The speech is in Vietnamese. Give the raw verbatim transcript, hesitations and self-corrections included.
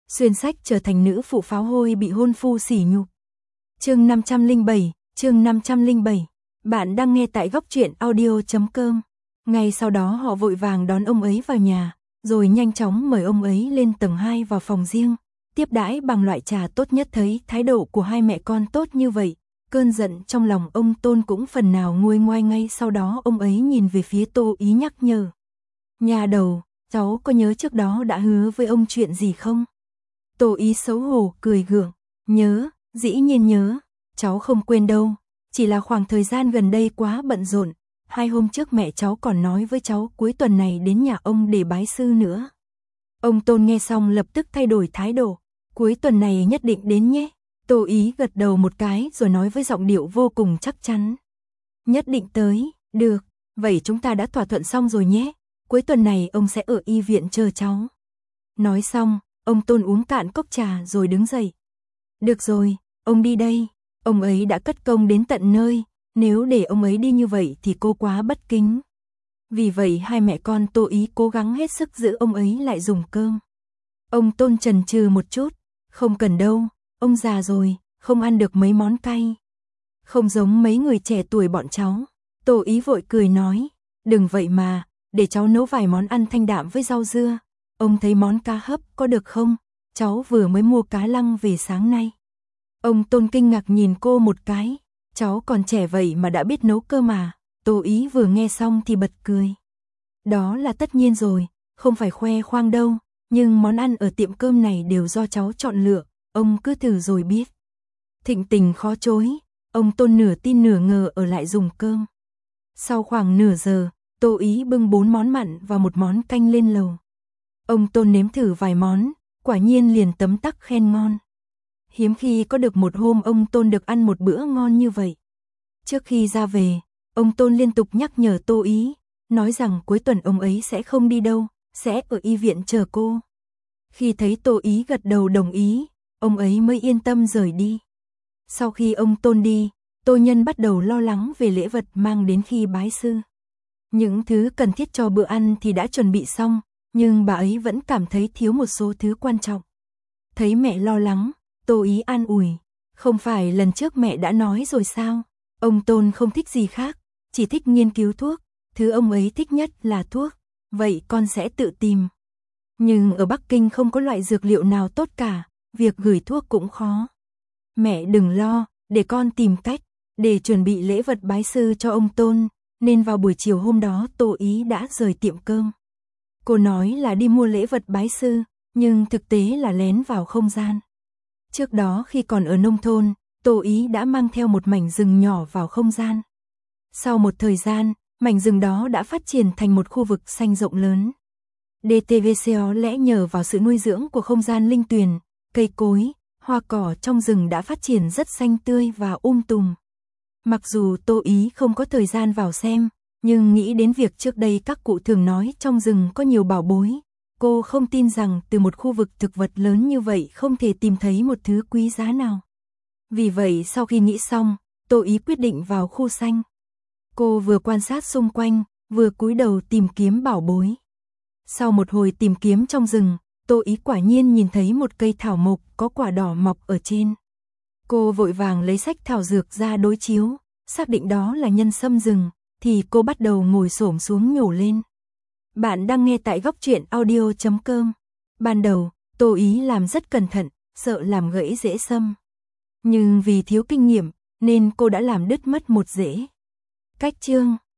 xuyên sách trở thành nữ phụ pháo hôi bị hôn phu sỉ nhục. Chương năm trăm lẻ bảy, chương năm trăm lẻ bảy. Bạn đang nghe tại góc truyện audio chấm com. Ngay sau đó họ vội vàng đón ông ấy vào nhà, rồi nhanh chóng mời ông ấy lên tầng hai vào phòng riêng, tiếp đãi bằng loại trà tốt nhất. Thấy thái độ của hai mẹ con tốt như vậy, cơn giận trong lòng ông Tôn cũng phần nào nguôi ngoai. Ngay sau đó ông ấy nhìn về phía Tô Ý nhắc nhở. Nhà đầu, cháu có nhớ trước đó đã hứa với ông chuyện gì không? Tô Ý xấu hổ cười gượng. Nhớ, dĩ nhiên nhớ, cháu không quên đâu, chỉ là khoảng thời gian gần đây quá bận rộn. Hai hôm trước mẹ cháu còn nói với cháu cuối tuần này đến nhà ông để bái sư nữa. Ông Tôn nghe xong lập tức thay đổi thái độ. Cuối tuần này nhất định đến nhé. Tô Ý gật đầu một cái rồi nói với giọng điệu vô cùng chắc chắn. Nhất định tới, được, vậy chúng ta đã thỏa thuận xong rồi nhé. Cuối tuần này ông sẽ ở y viện chờ cháu. Nói xong, ông Tôn uống cạn cốc trà rồi đứng dậy. Được rồi, ông đi đây. Ông ấy đã cất công đến tận nơi, nếu để ông ấy đi như vậy thì cô quá bất kính. Vì vậy hai mẹ con Tô Ý cố gắng hết sức giữ ông ấy lại dùng cơm. Ông Tôn chần chừ một chút. Không cần đâu, ông già rồi, không ăn được mấy món cay. Không giống mấy người trẻ tuổi bọn cháu. Tô Ý vội cười nói. Đừng vậy mà, để cháu nấu vài món ăn thanh đạm với rau dưa. Ông thấy món cá hấp có được không? Cháu vừa mới mua cá lăng về sáng nay. Ông Tôn kinh ngạc nhìn cô một cái. Cháu còn trẻ vậy mà đã biết nấu cơ mà. Tô Ý vừa nghe xong thì bật cười. Đó là tất nhiên rồi, không phải khoe khoang đâu. Nhưng món ăn ở tiệm cơm này đều do cháu chọn lựa, ông cứ thử rồi biết. Thịnh tình khó chối, ông Tôn nửa tin nửa ngờ ở lại dùng cơm. Sau khoảng nửa giờ, Tô Ý bưng bốn món mặn và một món canh lên lầu. Ông Tôn nếm thử vài món, quả nhiên liền tấm tắc khen ngon. Hiếm khi có được một hôm ông Tôn được ăn một bữa ngon như vậy. Trước khi ra về, ông Tôn liên tục nhắc nhở Tô Ý, nói rằng cuối tuần ông ấy sẽ không đi đâu, sẽ ở y viện chờ cô. Khi thấy Tô Ý gật đầu đồng ý, ông ấy mới yên tâm rời đi. Sau khi ông Tôn đi, Tô Nhân bắt đầu lo lắng về lễ vật mang đến khi bái sư. Những thứ cần thiết cho bữa ăn thì đã chuẩn bị xong, nhưng bà ấy vẫn cảm thấy thiếu một số thứ quan trọng. Thấy mẹ lo lắng, Tô Ý an ủi. Không phải lần trước mẹ đã nói rồi sao? Ông Tôn không thích gì khác, chỉ thích nghiên cứu thuốc. Thứ ông ấy thích nhất là thuốc. Vậy con sẽ tự tìm. Nhưng ở Bắc Kinh không có loại dược liệu nào tốt cả, việc gửi thuốc cũng khó. Mẹ đừng lo, để con tìm cách. Để chuẩn bị lễ vật bái sư cho ông Tôn, nên vào buổi chiều hôm đó Tô Ý đã rời tiệm cơm. Cô nói là đi mua lễ vật bái sư, nhưng thực tế là lén vào không gian. Trước đó khi còn ở nông thôn, Tô Ý đã mang theo một mảnh rừng nhỏ vào không gian. Sau một thời gian, mảnh rừng đó đã phát triển thành một khu vực xanh rộng lớn. đê tê vê xê có lẽ nhờ vào sự nuôi dưỡng của không gian linh tuyền, cây cối, hoa cỏ trong rừng đã phát triển rất xanh tươi và um tùm. Mặc dù Tô Ý không có thời gian vào xem, nhưng nghĩ đến việc trước đây các cụ thường nói trong rừng có nhiều bảo bối, cô không tin rằng từ một khu vực thực vật lớn như vậy không thể tìm thấy một thứ quý giá nào. Vì vậy sau khi nghĩ xong, Tô Ý quyết định vào khu xanh. Cô vừa quan sát xung quanh, vừa cúi đầu tìm kiếm bảo bối. Sau một hồi tìm kiếm trong rừng, Tô Ý quả nhiên nhìn thấy một cây thảo mộc có quả đỏ mọc ở trên. Cô vội vàng lấy sách thảo dược ra đối chiếu, xác định đó là nhân sâm rừng, thì cô bắt đầu ngồi xổm xuống nhổ lên. Bạn đang nghe tại góc truyện audio chấm com. Ban đầu, Tô Ý làm rất cẩn thận, sợ làm gãy rễ sâm. Nhưng vì thiếu kinh nghiệm, nên cô đã làm đứt mất một rễ. Cách chương